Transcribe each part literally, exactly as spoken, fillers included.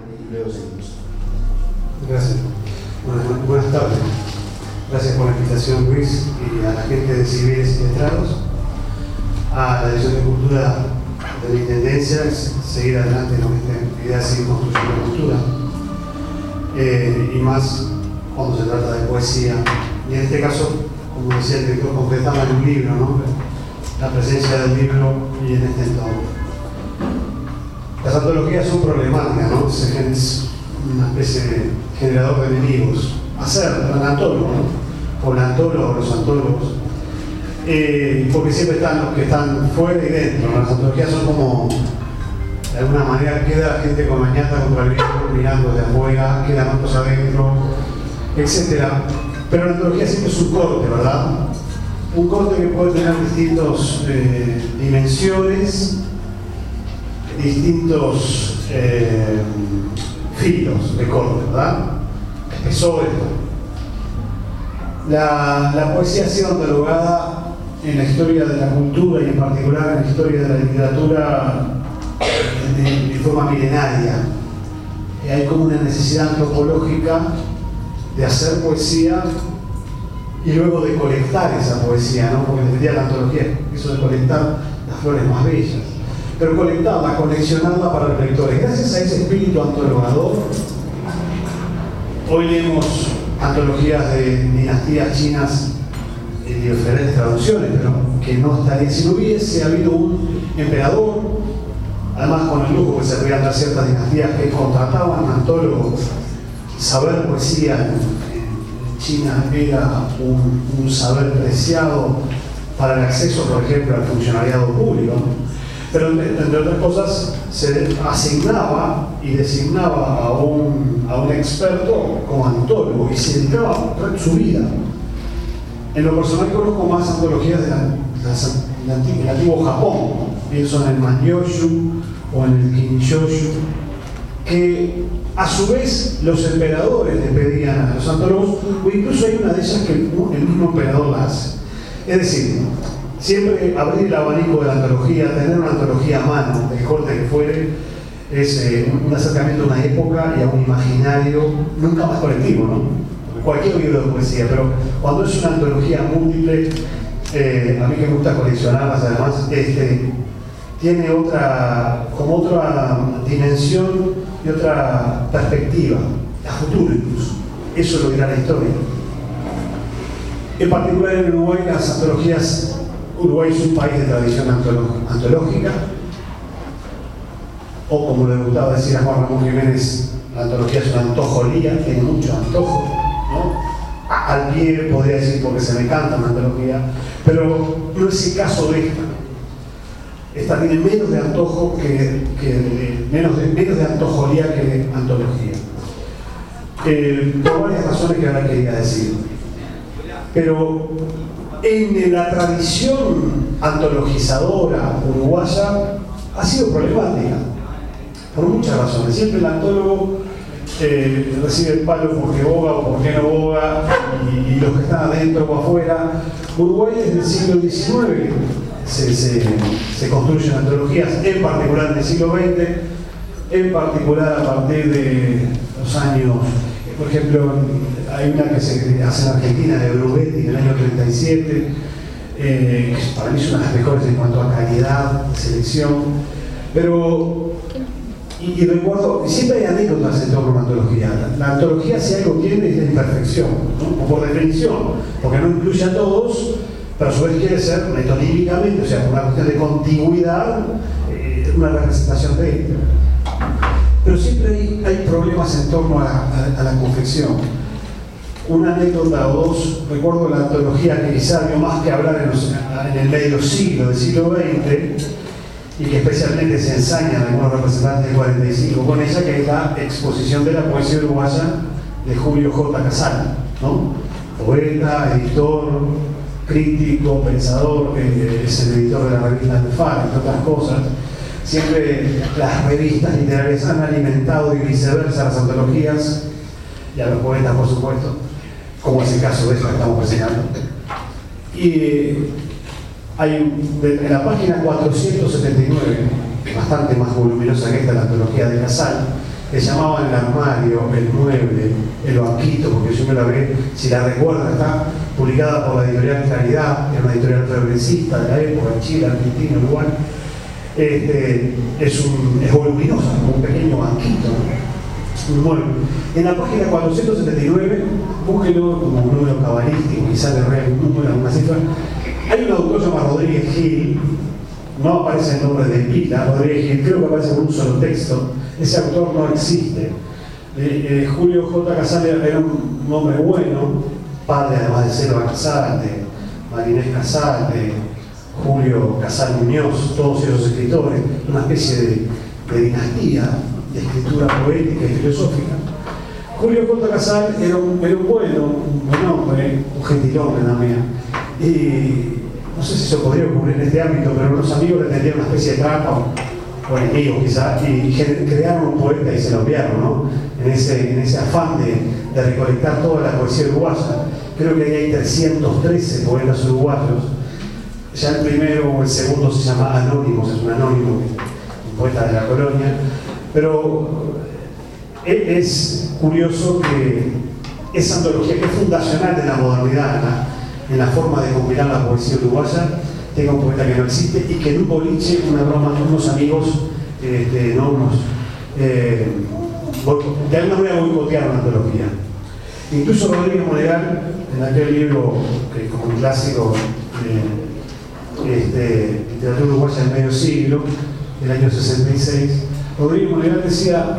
Leo Seguimos. Gracias. Buenas, buenas tardes. Gracias por la invitación, Luis, y a la gente de Civiles y Letrados, a la Dirección de Cultura de la Intendencia, seguir adelante con esta idea de seguir construyendo la cultura, eh, y más cuando se trata de poesía. Y en este caso, como decía el director, concretamos en un libro, ¿no? La presencia del libro y en este entorno. Las antologías son problemáticas, ¿no? Es una especie de generador de enemigos. Hacer, el antólogo, ¿no? O el antólogo, los antólogos. Eh, porque siempre están los que están fuera y dentro. Las antologías son como, de alguna manera, queda la gente con la ñata contra el viejo, mirando de afuera, quedan otros adentro, etcétera. Pero la antología siempre es un corte, ¿verdad? Un corte que puede tener distintas eh, dimensiones, distintos eh, filos de corte, ¿verdad? Espesores. La, la poesía ha sido catalogada en la historia de la cultura y en particular en la historia de la literatura de, de forma milenaria. Y hay como una necesidad antropológica de hacer poesía y luego de colectar esa poesía, ¿no? Porque defendía la antología, eso de colectar las flores más bellas. Pero colectarla, coleccionarla para los lectores. Gracias a ese espíritu antologador, hoy leemos antologías de dinastías chinas en diferentes traducciones, pero que no estaría, si no hubiese habido un emperador, además con el lujo que se podían dar ciertas dinastías que contrataban antólogos, saber poesía en China era un, un saber preciado para el acceso, por ejemplo, al funcionariado público. Pero entre otras cosas se asignaba y designaba a un, a un experto como antólogo y se dedicaba a su vida. En lo personal conozco más antologías de la, de del antiguo Japón, pienso en el Manyoshu o en el Kinshoshu, que a su vez los emperadores le pedían a los antólogos, o incluso hay una de ellas que el, el mismo emperador la hace. Es decir, siempre abrir el abanico de la antología, tener una antología a mano, del corte que fuere, es eh, un acercamiento a una época y a un imaginario nunca más colectivo, ¿no? Cualquier libro de poesía, pero cuando es una antología múltiple, eh, a mí que me gusta coleccionarlas además, este, tiene otra, como otra dimensión y otra perspectiva, a futuro incluso. Eso lo dirá la historia. En particular en Uruguay, las antologías, Uruguay es un país de tradición antológica, o como le gustaba decir a Juan Ramón Jiménez, la antología es una antojolía, tiene mucho antojo, ¿no? Al pie podría decir porque se me canta una antología, pero no es el caso de esta. Esta tiene menos de antojo que, que de, menos, de, menos de antojolía que de antología. Eh, por varias razones que ahora quería decir. Pero en la tradición antologizadora uruguaya ha sido problemática, por muchas razones. Siempre el antólogo eh, recibe el palo porque boga o porque no boga, y, y los que están adentro o afuera. Uruguay desde el siglo diecinueve se, se, se construyen antologías, en particular en el siglo veinte, en particular a partir de los años, por ejemplo, hay una que se hace en Argentina de Brubetti en el año treinta y siete, eh, que para mí es una de las mejores en cuanto a calidad, selección, pero y, y recuerdo, siempre hay anécdotas en torno a una antología. La, la antología, si algo tiene, es la imperfección, ¿no? O por definición, porque no incluye a todos, pero a su vez quiere ser metonímicamente, o sea, por una cuestión de contigüidad, eh, una representación de él. Pero siempre hay, hay problemas en torno a, a, a la confección. Una anécdota o dos, recuerdo la antología que quizá dio más que hablar en, los, en el medio siglo, del siglo veinte, y que especialmente se ensañan algunos representantes del cuarenta y cinco con ella, que es la exposición de la poesía uruguaya de Julio J. Casal, ¿no? Poeta, editor, crítico, pensador, eh, es el editor de la revista Alfar, entre otras cosas. Siempre las revistas literarias han alimentado y viceversa las antologías y a los poetas, por supuesto, como es el caso de esta que estamos presentando. Y hay en la página cuatrocientos setenta y nueve, bastante más voluminosa que esta, la antología de Casal, que llamaban el armario, el mueble, el banquito, porque yo me la ve, si la recuerdan, está publicada por la editorial Claridad, que es una editorial progresista de la época, en Chile, Argentina, Uruguay. Este, es, un, es voluminosa, como un pequeño banquito, ¿no? Un mueble. En la página cuatrocientos setenta y nueve, búsquelo como un número cabalístico, quizás le rea un número, una cifra. Hay un autor llamado Rodríguez Gil, no aparece el nombre de pila, Rodríguez Gil, creo que aparece con un solo texto. Ese autor no existe. Eh, eh, Julio J. Casal era un hombre bueno, padre además de Selva Casal, de Marinés Casal, de Julio Casal Muñoz, todos esos escritores, una especie de, de dinastía de escritura poética y filosófica. Julio J. Casal era un, era un bueno, un buen hombre, un gentilhombre también. Y no sé si se podría ocurrir en este ámbito, pero unos amigos le tendrían una especie de trampa, o enemigos quizás, y crearon un poeta y se lo enviaron, ¿no? En ese, en ese afán de, de recolectar toda la poesía uruguaya. Creo que ahí hay trescientos trece poetas uruguayos. Ya el primero o el segundo se llama Anónimos, es un anónimo, un poeta de la colonia. Pero es curioso que esa antología, que es fundacional de la modernidad, en la, en la forma de compilar la poesía uruguaya, tenga un poeta que no existe y que en un boliche, una broma, unos amigos, este, no unos, eh, de alguna manera boicotearon la antología. Incluso Rodríguez Monegal, en aquel libro que es como un clásico de este, literatura uruguaya del medio siglo, del año sesenta y seis, Rodríguez Monegal decía,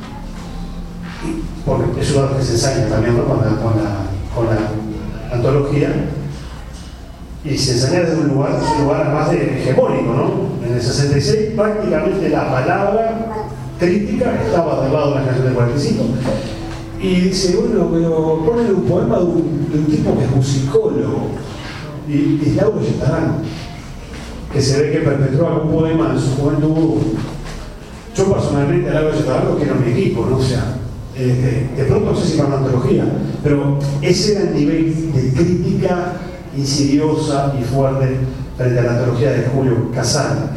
porque es uno que se ensaña también, ¿no? con, la, con, la, con la antología, y se ensaña desde un lugar, un lugar además de hegemónico, ¿no? En el sesenta y seis prácticamente la palabra crítica estaba del lado de la canción del cuarenta y cinco. Y dice, bueno, pero ponle un poema de un, de un tipo que es musicólogo, y, y es Lauro Yetarán, que se ve que perpetró algún poema en su juventud. Yo personalmente a Lauro Yetarán lo quiero en mi equipo, ¿no? O sea, eh, de pronto no sé si para una antología, pero ese era el nivel de crítica insidiosa y fuerte frente a la antología de Julio Casal.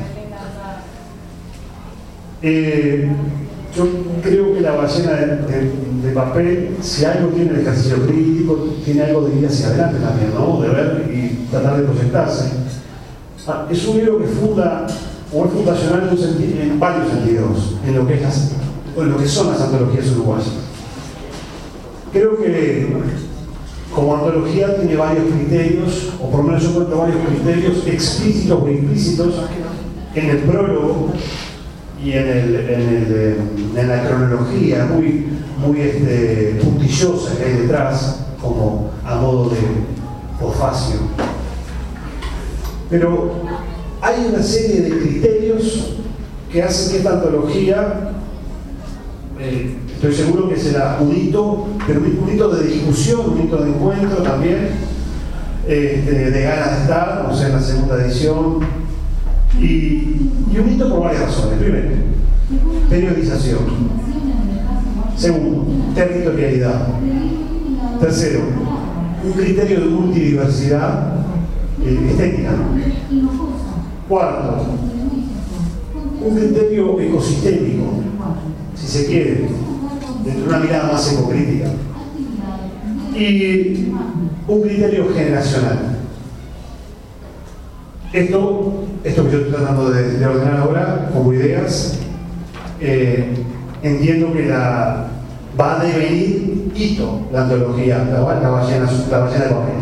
Eh, yo creo que La ballena de, de, de papel, si algo tiene el ejercicio crítico, tiene algo de ir hacia adelante también, ¿no? De ver y tratar de proyectarse. Ah, es un libro que funda, o es fundacional en, un sentido, en varios sentidos, en lo que, es las, o en lo que son las antologías uruguayas. Creo que como antología tiene varios criterios, o por lo menos yo encuentro varios criterios explícitos o implícitos en el prólogo y en, el, en, el, en la cronología muy, muy este, puntillosa que hay detrás, como a modo de posfacio. Pero hay una serie de criterios que hacen que esta antología, eh, estoy seguro que será un hito, pero un hito de discusión, un hito de encuentro también, este, de ganas de estar, o sea, en la segunda edición, y, y un hito por varias razones. Primero, periodización. Segundo, territorialidad. Tercero, un criterio de multidiversidad eh, estética. Cuarto, un criterio ecosistémico, si se quiere, dentro de una mirada más ecocrítica. Y un criterio generacional. Esto, esto que yo estoy tratando de, de ordenar ahora como ideas, eh, entiendo que la, va a devenir hito la antología, la, la, ballena, la ballena de papel.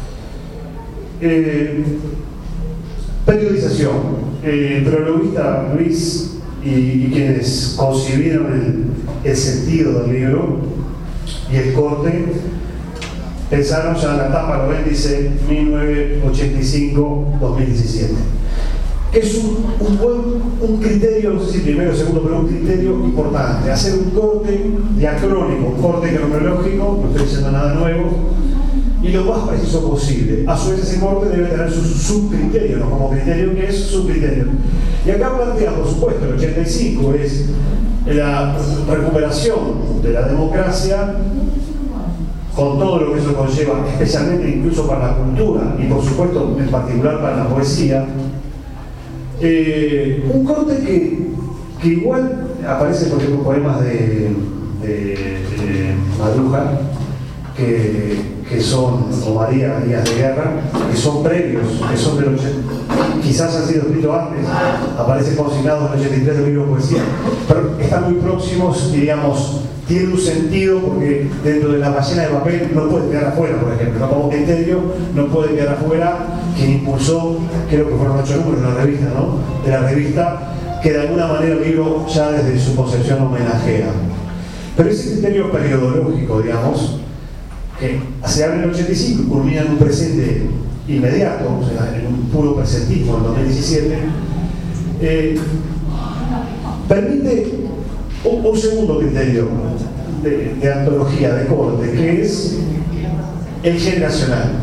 Eh, periodización. Eh, el prologuista Luis y, y quienes concibieron el, el sentido del libro y el corte pensaron, ya en la tapa lo ven, dice mil novecientos ochenta y cinco a dos mil diecisiete, que es un, un buen un criterio, no sé si primero o segundo, pero un criterio importante, hacer un corte diacrónico, un corte cronológico, no estoy diciendo nada nuevo, y lo más preciso posible. A su vez ese corte debe tener su subcriterio, no como criterio, que es subcriterio. Y acá plantea, por supuesto, el ochenta y cinco es la recuperación de la democracia con todo lo que eso conlleva, especialmente incluso para la cultura y por supuesto en particular para la poesía. Eh, un corte que, que igual aparecen, por ejemplo, poemas de, de, de Maruja, que, que son, o María Díaz de Guerra, que son previos, que son del ochenta, quizás han sido escritos antes, aparecen consignados en el ochenta y tres de un libro de poesía, pero están muy próximos, diríamos, tiene un sentido porque dentro de la ballena de papel no puede quedar afuera, por ejemplo, ¿no? Como criterio no puede quedar afuera quien impulsó, creo que fueron ocho números de la revista, ¿no? De la revista, que de alguna manera el libro ya desde su concepción homenajea. Pero ese criterio periodológico, digamos, que se abre en el ochenta y cinco y culmina en un presente inmediato, o sea, en un puro presentismo en dos mil diecisiete, eh, permite un, un segundo criterio de, de antología, de corte, que es el generacional.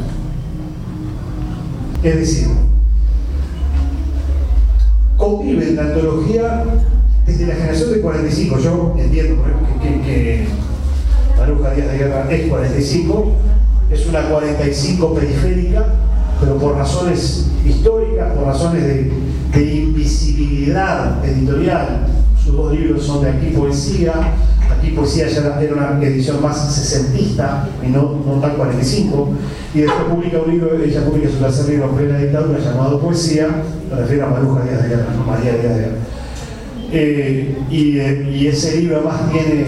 Es decir, convive en la antología desde la generación de cuarenta y cinco. Yo entiendo, por ejemplo, que, que, que Maruja Díaz de Guerra es cuarenta y cinco, es una cuarenta y cinco periférica, pero por razones históricas, por razones de, de invisibilidad editorial. Sus dos libros son de Aquí Poesía. Aquí Poesía ya era una edición más sesentista y no, no tan cuarenta y cinco. Y después publica un libro, ella publica su tercer libro en plena dictadura llamado Poesía, me refiero a Maruja Díaz de Guerra, no María Díaz de Guerra. Eh, y, eh, y ese libro además tiene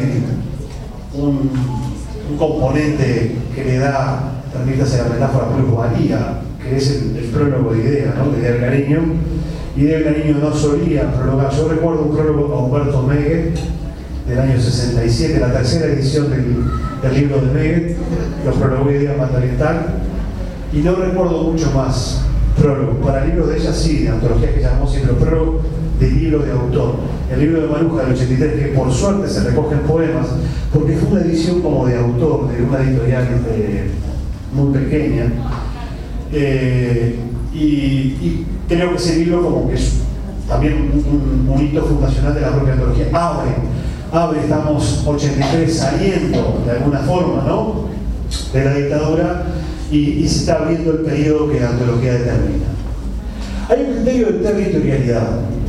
un, un componente que le da, permítase la metáfora, plusvalía, que es el, el prólogo de Idea, ¿no? De Idea del Cariño. Idea del Cariño no solía prologar. Yo recuerdo un prólogo a Humberto Meguet del año sesenta y siete, la tercera edición del, del libro de Meguet, lo prologó Idea Mandoriental, y no recuerdo mucho más prólogo. Para libros de ella sí, de antologías que llamamos siempre prólogo de libro de autor. El libro de Maruja del ochenta y tres, que por suerte se recogen poemas, porque fue una edición como de autor, de una editorial de, muy pequeña, eh, y, y creo que ese libro como que es también un, un, un hito fundacional de la propia antología. Abre, abre, estamos ochenta y tres saliendo de alguna forma, ¿no?, de la dictadura, y, y se está abriendo el periodo que la antología determina. Hay un criterio de territorialidad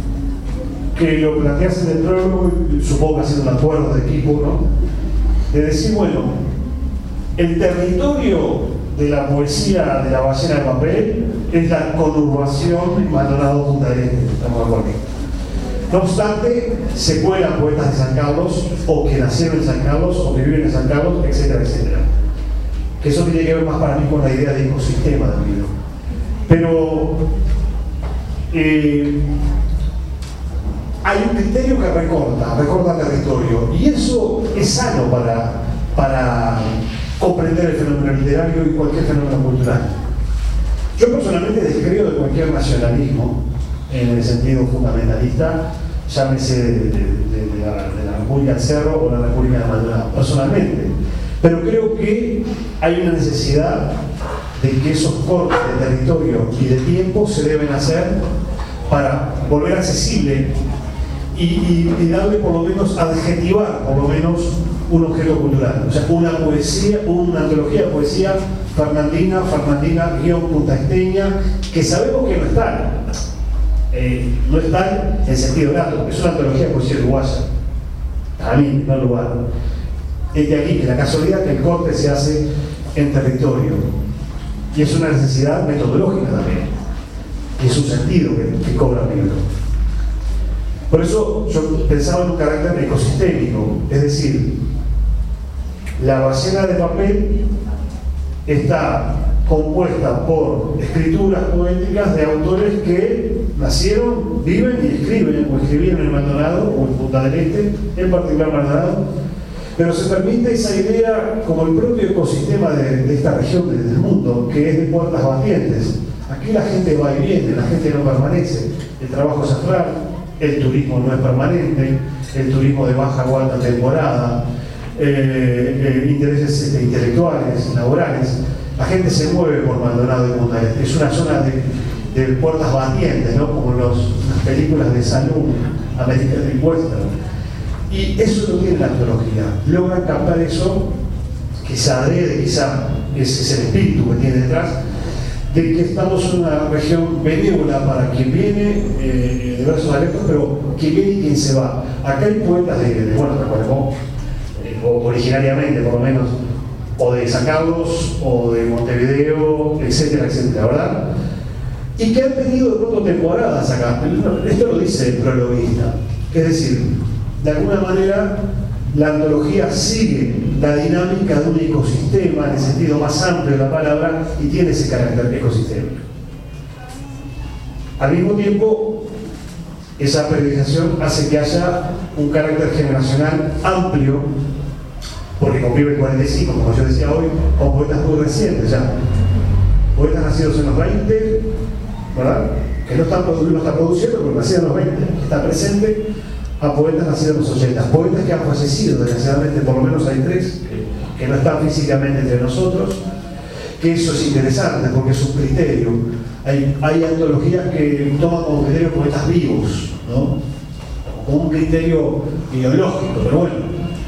que lo planteas en el prólogo, supongo que haciendo un acuerdo de equipo, ¿no?, de decir, bueno, el territorio de la poesía de la ballena de papel es la conurbación Maldonado-Punta del Este, estamos de acuerdo. No obstante, se cuelan poetas de San Carlos, o que nacieron en San Carlos, o que viven en San Carlos, etcétera, etcétera. Que eso tiene que ver más para mí con la idea de ecosistema del libro. Pero eh, hay un criterio que recorta, recorta territorio, y eso es sano para, para comprender el fenómeno literario y cualquier fenómeno cultural. Yo personalmente descreo de cualquier nacionalismo en el sentido fundamentalista, llámese de, de, de, de, la, de la República del Cerro o la República de Maldonado, personalmente. Pero creo que hay una necesidad de que esos cortes de territorio y de tiempo se deben hacer para volver accesible y, y, y darle por lo menos, adjetivar por lo menos un objeto cultural. O sea, una poesía, una antología de poesía fernandina, fernandina guión puntaesteña, que sabemos que no están. Eh, no están en sentido lato, es una antología de poesía uruguaya. Para mí, en primer lugar. Es de aquí que la casualidad que el corte se hace en territorio. Y es una necesidad metodológica también. Y es un sentido que, que cobra el libro. Por eso yo pensaba en un carácter ecosistémico, es decir, la ballena de papel está compuesta por escrituras poéticas de autores que nacieron, viven y escriben, o escribieron en Maldonado o en Punta del Este, en particular Maldonado, pero se permite esa idea como el propio ecosistema de, de esta región de, del mundo, que es de puertas batientes. Aquí la gente va y viene, la gente no permanece, el trabajo es afrar, el turismo no es permanente, el turismo de baja o alta temporada, eh, eh, intereses este, intelectuales, laborales. La gente se mueve por Maldonado y Punta del Este. Es una zona de, de puertas batientes, ¿no?, como los, las películas de salud americanas de western. Y eso lo tiene la antología. Logran captar eso, quizá adrede, quizá ese es el espíritu que tiene detrás, de que estamos en una región benévola para quien viene, eh, de versos abiertos, pero quien viene y quien se va. Acá hay poetas de, de bueno, recordemos, eh, o originariamente por lo menos, o de San Carlos, o de Montevideo, etcétera, etcétera, ¿verdad? Y que han tenido de pronto temporadas acá. Esto lo dice el prologuista. Es decir, de alguna manera, la antología sigue la dinámica de un ecosistema en el sentido más amplio de la palabra y tiene ese carácter ecosistémico. Al mismo tiempo, esa periodización hace que haya un carácter generacional amplio, porque convive el cuarenta y cinco, como yo decía hoy, con poetas muy recientes ya. Poetas nacidos en los veinte, ¿verdad? Que no están, no están produciendo, pero nacidos en los veinte, que está presente, a poetas nacidos en los ochenta, poetas que han fallecido, desgraciadamente, por lo menos hay tres, que, que no están físicamente entre nosotros, que eso es interesante, porque es un criterio. Hay, hay antologías que toman como criterio poetas vivos, ¿no? Como un criterio ideológico, pero bueno.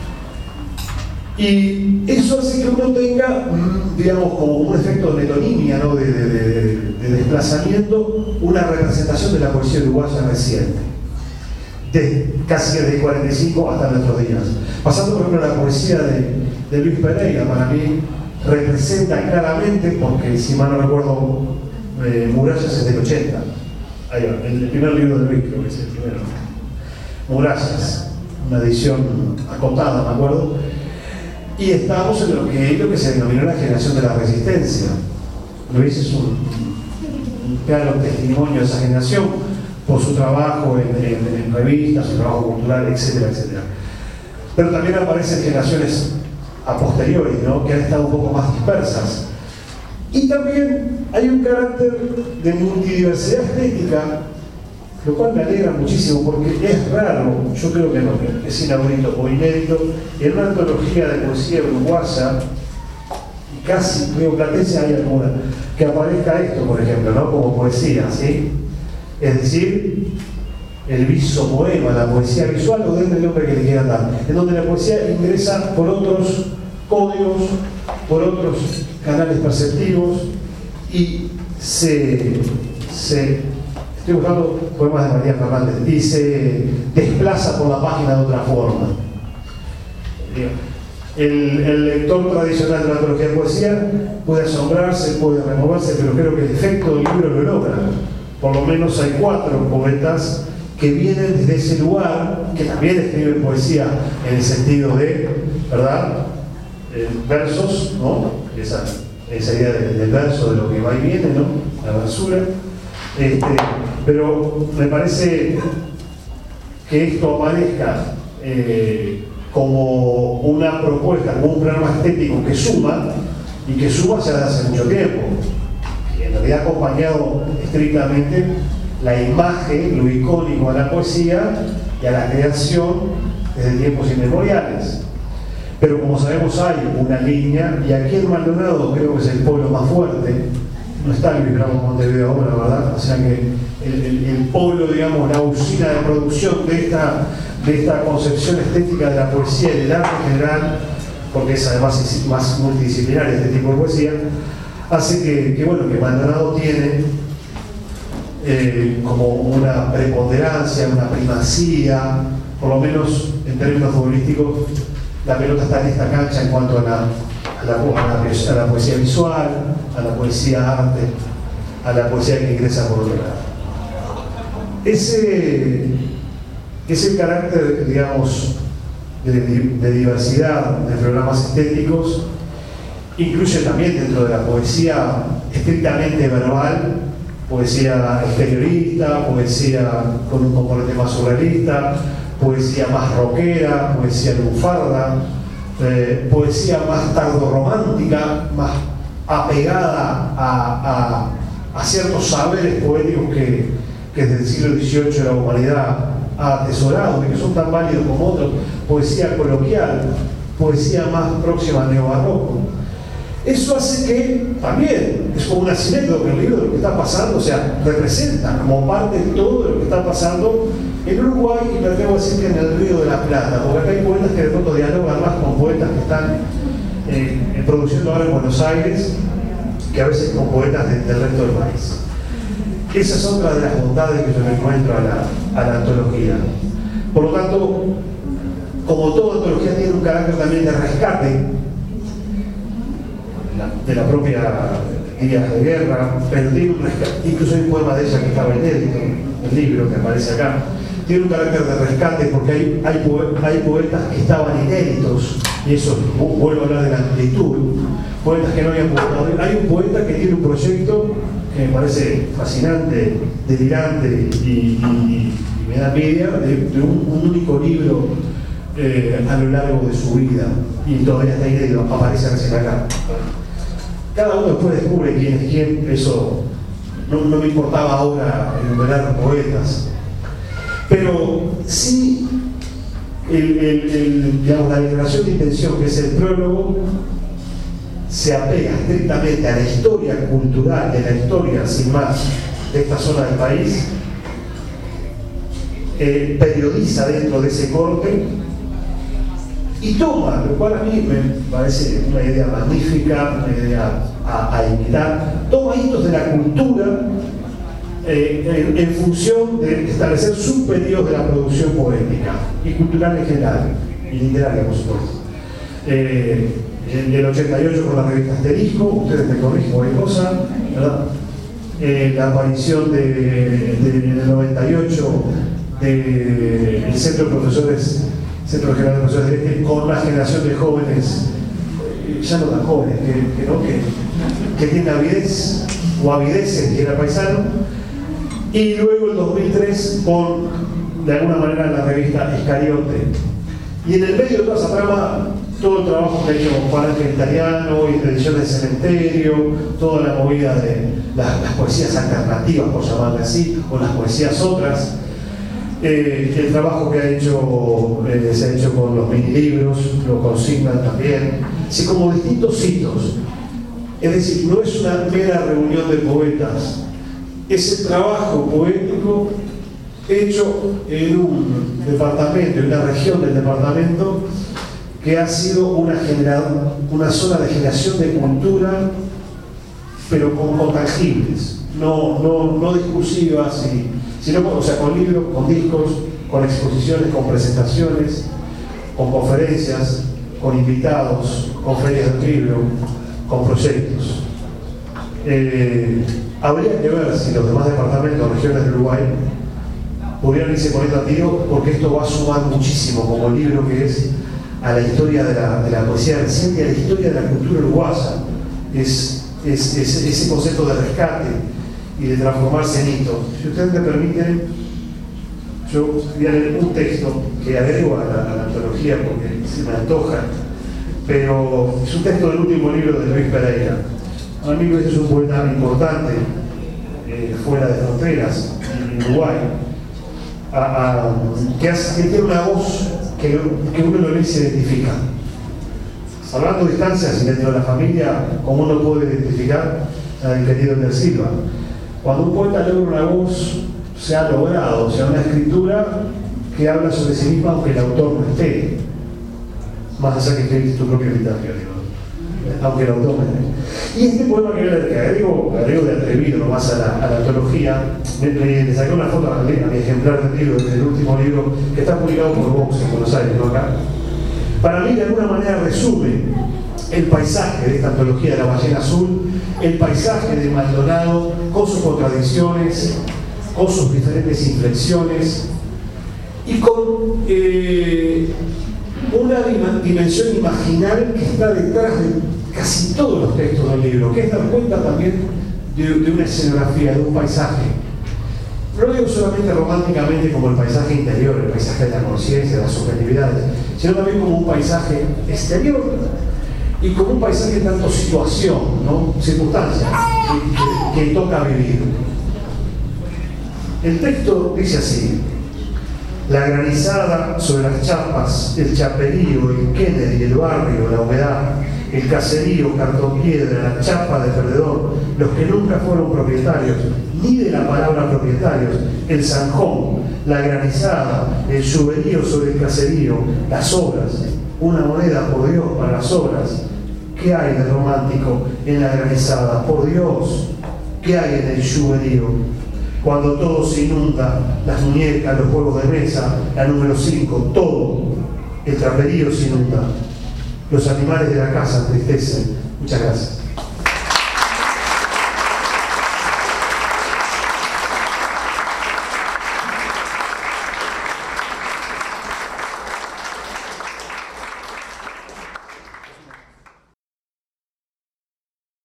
Y eso hace que uno tenga, digamos, como un efecto de metonimia, ¿no? de, de, de, de desplazamiento, una representación de la poesía uruguaya reciente. De, casi desde el cuarenta y cinco hasta nuestros días. Pasando por ejemplo a la poesía de, de Luis Pereira, para mí representa claramente, porque si mal no recuerdo, eh, Murallas es del ochenta. Ahí va, el, el primer libro de Luis, creo que es el primero. Murallas, una edición acotada, me acuerdo. Y estamos en lo que, lo que se denominó la generación de la resistencia. Luis es un, un claro testimonio de esa generación, por su trabajo en, en, en revistas, su trabajo cultural, etcétera, etcétera. Pero también aparecen generaciones a posteriori, ¿no? Que han estado un poco más dispersas. Y también hay un carácter de multidiversidad estética, lo cual me alegra muchísimo, porque es raro, yo creo que no, que es inaudito o inédito, en una antología de poesía uruguaya, y casi rioplatense hay alguna, que aparezca esto, por ejemplo, ¿no? Como poesía, ¿sí? Es decir, el visopoema, la poesía visual, o desde el nombre que le quieran dar, en donde la poesía ingresa por otros códigos, por otros canales perceptivos y se, se estoy buscando poemas de María Fernández, y se desplaza por la página de otra forma. El, el lector tradicional de la antología de poesía puede asombrarse, puede removerse, pero creo que el efecto del libro lo logra. Por lo menos hay cuatro poetas que vienen desde ese lugar, que también escriben poesía en el sentido de, ¿verdad? Eh, versos, ¿no? Esa, esa idea del, del verso, de lo que va y viene, ¿no? La versura. Este, pero me parece que esto aparezca eh, como una propuesta, como un programa estético que suma, y que suma ya desde hace mucho tiempo. En realidad ha acompañado estrictamente la imagen, lo icónico a la poesía y a la creación desde tiempos inmemoriales. Pero como sabemos hay una línea, y aquí en Maldonado creo que es el polo más fuerte, no está Luis Bravo Montevideo ahora, ¿verdad? O sea que el, el, el polo, digamos, la usina de producción de esta, de esta concepción estética de la poesía y del arte en general, porque es además más multidisciplinaria este tipo de poesía, hace que, que, bueno, que Maldonado tiene eh, como una preponderancia, una primacía, por lo menos en términos futbolísticos, la pelota está en esta cancha en cuanto a la, a la, a la, a la poesía visual, a la poesía arte, a la poesía que ingresa por otro lado. Ese, ese carácter, digamos, de, de diversidad de programas estéticos incluye también dentro de la poesía estrictamente verbal, poesía exteriorista, poesía con un componente más surrealista, poesía más rockera, poesía lunfarda, eh, poesía más tardorromántica, más apegada a, a, a ciertos saberes poéticos que, que desde el siglo dieciocho la humanidad ha atesorado y que son tan válidos como otros, poesía coloquial, poesía más próxima al neobarroco. Eso hace que también es como una sinécdoque el libro de lo que está pasando, o sea, representa como parte de todo lo que está pasando en Uruguay, y me atrevo a decir que en el Río de la Plata, porque acá hay poetas que de pronto dialogan más con poetas que están eh, produciendo ahora en Buenos Aires, que a veces con poetas de, del resto del país. Esa es otra de las bondades que yo le encuentro a la, a la antología. Por lo tanto, como toda antología tiene un carácter también de rescate de la propia Días de Guerra, pero tiene un rescate, incluso hay un poema de ella que estaba inédito, el libro que aparece acá, tiene un carácter de rescate porque hay, hay, hay poetas que estaban inéditos, y eso, vuelvo a hablar de la amplitud, poetas que no habían publicado. Hay un poeta que tiene un proyecto que me parece fascinante, delirante y, y, y me da envidia, de, de un, un único libro eh, a lo largo de su vida, y todavía está inédito, aparece recién acá. Cada uno después descubre quién es quién, eso no, no me importaba ahora enumerar poetas. Pero sí, el, el, el, digamos, la declaración de intención, que es el prólogo, se apega estrictamente a la historia cultural, de la historia, sin más, de esta zona del país, eh, periodiza dentro de ese corte y toma, lo cual a mí me parece una idea magnífica, una idea a, a imitar, toma hitos de la cultura eh, en, en función de establecer subpedidos de la producción poética y cultural en general, y literaria, por supuesto. Eh, en el ochenta y ocho con la revista Asterisco, ustedes me corrigen cualquier cosa, ¿verdad? Eh, la aparición de, de, de, en el noventa y ocho del de Centro de Profesores, Centro General de Profesores de Este, con una generación de jóvenes, eh, ya no tan jóvenes, que, que, no, que, que tienen avidez o avideces, que era paisano, y luego el dos mil tres con, de alguna manera, la revista Iscariote. Y en el medio de toda esa trama, todo el trabajo que ha hecho Juan Ángel Italiano y Ediciones de Cementerio, toda la movida de las, las poesías alternativas, por llamarle así, o las poesías otras, eh, el trabajo que ha hecho, eh, se ha hecho con los mini libros, lo consignan también, así como distintos hitos. Es decir, no es una mera reunión de poetas, es el trabajo poético hecho en un departamento, en una región del departamento, que ha sido una, una zona de generación de cultura, pero con, con tangibles, no, no, no discursivas, y, sino o sea, con libros, con discos, con exposiciones, con presentaciones, con conferencias, con invitados, con ferias de libro, con proyectos. Eh, habría que ver si los demás departamentos, regiones del Uruguay, pudieran irse poniendo a tiro, porque esto va a sumar muchísimo como libro que es a la historia de la, de la poesía reciente y a la historia de la cultura uruguaya. Es, es, es ese concepto de rescate y de transformarse en hito. Si ustedes me permiten, yo voy a leer un texto que agrego a la, a la antología porque se me antoja, pero es un texto del último libro de Luis Pereira. A mí Luis es un poeta importante eh, fuera de fronteras, en Uruguay, a, a, que, hace, que tiene una voz que, que uno lo lee y se identifica. Salvando distancias y dentro de la familia, como uno puede identificar al querido Ender Silva. Cuando un poeta logra una voz, se ha logrado, o sea, una escritura que habla sobre sí misma aunque el autor no esté. Más allá que escribiste tu propio epitafio, aunque el autor no esté. Y este poema que, que agrego, agrego de atrevido nomás a la, a la antología, me, me, le saqué una foto a, a mi ejemplar del libro, del último libro, que está publicado por Vox en Buenos Aires, no acá. Para mí, de alguna manera, resume el paisaje de esta antología de La Ballena Azul, el paisaje de Maldonado, con sus contradicciones, con sus diferentes inflexiones, y con eh, una dimensión imaginal que está detrás de casi todos los textos del libro, que es dar cuenta también de, de una escenografía, de un paisaje. No lo digo solamente románticamente como el paisaje interior, el paisaje de la conciencia, de las subjetividades, sino también como un paisaje exterior y como un paisaje en tanto situación, ¿no? Circunstancia que, que, que toca vivir. El texto dice así: la granizada sobre las chapas, el chaperío, el Kennedy, el barrio, la humedad, el caserío, cartón piedra, la chapa de perdedor, los que nunca fueron propietarios, ni de la palabra propietarios, el zanjón, la granizada, el lluverío sobre el caserío, las obras, una moneda por Dios para las obras, ¿Qué hay de romántico en la granizada? Por Dios, ¿qué hay en el lluverío? Cuando todo se inunda, las muñecas, los juegos de mesa, la número cinco, todo, el traperío se inunda. Los animales de la casa entristecen. Muchas gracias.